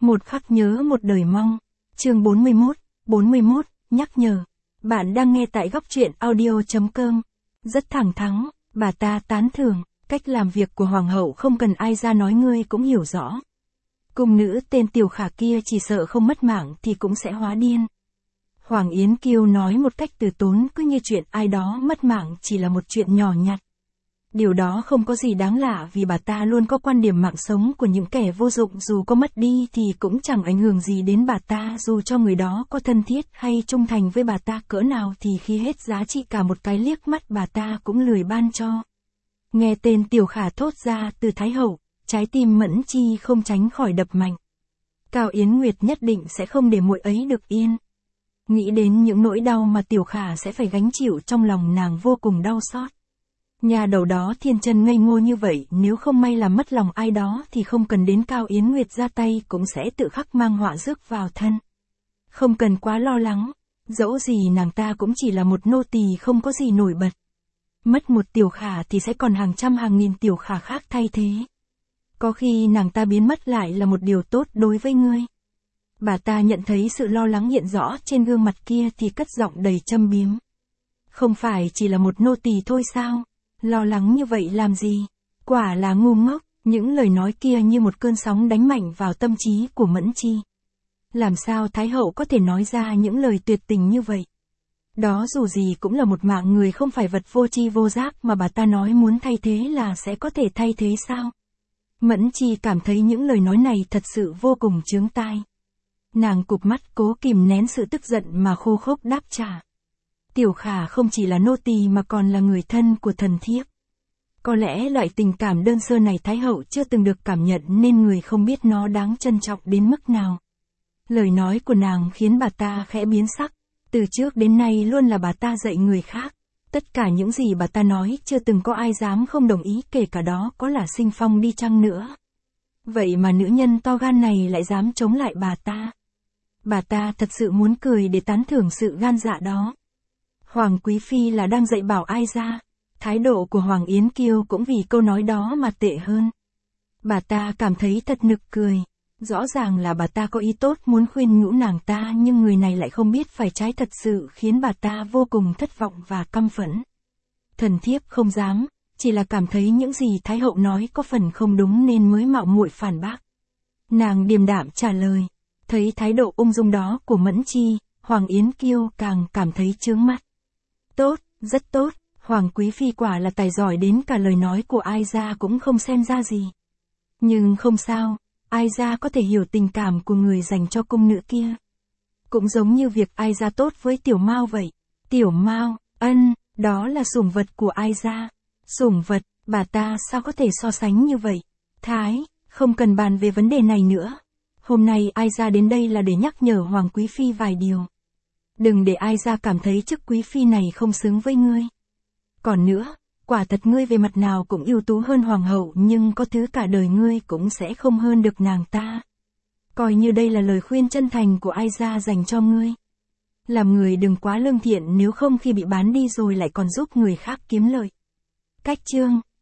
Một khắc nhớ một đời mong. Chương 41, nhắc nhở. Bạn đang nghe tại góc truyện audio.com. Rất thẳng thắn, bà ta tán thưởng, cách làm việc của hoàng hậu không cần ai ra nói ngươi cũng hiểu rõ. Cung nữ tên Tiểu Khả kia chỉ sợ không mất mạng thì cũng sẽ hóa điên. Hoàng Yến Kiêu nói một cách từ tốn cứ như chuyện ai đó mất mạng chỉ là một chuyện nhỏ nhặt. Điều đó không có gì đáng lạ vì bà ta luôn có quan điểm mạng sống của những kẻ vô dụng dù có mất đi thì cũng chẳng ảnh hưởng gì đến bà ta dù cho người đó có thân thiết hay trung thành với bà ta cỡ nào thì khi hết giá trị cả một cái liếc mắt bà ta cũng lười ban cho. Nghe tên Tiểu Khả thốt ra từ Thái Hậu, trái tim Mẫn Chi không tránh khỏi đập mạnh. Cao Yến Nguyệt nhất định sẽ không để muội ấy được yên. Nghĩ đến những nỗi đau mà Tiểu Khả sẽ phải gánh chịu trong lòng nàng vô cùng đau xót. Nhà đầu đó thiên chân ngây ngô như vậy nếu không may làm mất lòng ai đó thì không cần đến Cao Yến Nguyệt ra tay cũng sẽ tự khắc mang họa rước vào thân. Không cần quá lo lắng, dẫu gì nàng ta cũng chỉ là một nô tỳ không có gì nổi bật. Mất một Tiểu Khả thì sẽ còn hàng trăm hàng nghìn Tiểu Khả khác thay thế. Có khi nàng ta biến mất lại là một điều tốt đối với ngươi. Bà ta nhận thấy sự lo lắng hiện rõ trên gương mặt kia thì cất giọng đầy châm biếm. Không phải chỉ là một nô tỳ thôi sao? Lo lắng như vậy làm gì? Quả là ngu ngốc, những lời nói kia như một cơn sóng đánh mạnh vào tâm trí của Mẫn Chi. Làm sao Thái Hậu có thể nói ra những lời tuyệt tình như vậy? Đó dù gì cũng là một mạng người không phải vật vô tri vô giác mà bà ta nói muốn thay thế là sẽ có thể thay thế sao? Mẫn Chi cảm thấy những lời nói này thật sự vô cùng chướng tai. Nàng cụp mắt cố kìm nén sự tức giận mà khô khốc đáp trả. Tiểu Khả không chỉ là nô tỳ mà còn là người thân của thần thiếp. Có lẽ loại tình cảm đơn sơ này Thái Hậu chưa từng được cảm nhận nên người không biết nó đáng trân trọng đến mức nào. Lời nói của nàng khiến bà ta khẽ biến sắc. Từ trước đến nay luôn là bà ta dạy người khác. Tất cả những gì bà ta nói chưa từng có ai dám không đồng ý kể cả đó có là Sinh Phong đi chăng nữa. Vậy mà nữ nhân to gan này lại dám chống lại bà ta. Bà ta thật sự muốn cười để tán thưởng sự gan dạ đó. Hoàng Quý Phi là đang dạy bảo ai ra. Thái độ của Hoàng Yến Kiêu cũng vì câu nói đó mà tệ hơn. Bà ta cảm thấy thật nực cười. Rõ ràng là bà ta có ý tốt muốn khuyên nhủ nàng ta nhưng người này lại không biết phải trái thật sự khiến bà ta vô cùng thất vọng và căm phẫn. Thần thiếp không dám, chỉ là cảm thấy những gì Thái Hậu nói có phần không đúng nên mới mạo muội phản bác. Nàng điềm đạm trả lời. Thấy thái độ ung dung đó của Mẫn Chi, Hoàng Yến Kiêu càng cảm thấy chướng mắt. Tốt, rất tốt, Hoàng Quý Phi quả là tài giỏi đến cả lời nói của ai ra cũng không xem ra gì. Nhưng không sao, ai ra có thể hiểu tình cảm của người dành cho cung nữ kia. Cũng giống như việc ai ra tốt với Tiểu Mao vậy. Tiểu Mao, đó là sủng vật của ai ra. Sủng vật, bà ta sao có thể so sánh như vậy? Thái, không cần bàn về vấn đề này nữa. Hôm nay ai ra đến đây là để nhắc nhở Hoàng Quý Phi vài điều. Đừng để ai ra cảm thấy chức Quý Phi này không xứng với ngươi. Còn nữa, quả thật ngươi về mặt nào cũng ưu tú hơn Hoàng hậu nhưng có thứ cả đời ngươi cũng sẽ không hơn được nàng ta. Coi như đây là lời khuyên chân thành của ai ra dành cho ngươi. Làm người đừng quá lương thiện nếu không khi bị bán đi rồi lại còn giúp người khác kiếm lợi. Cách chương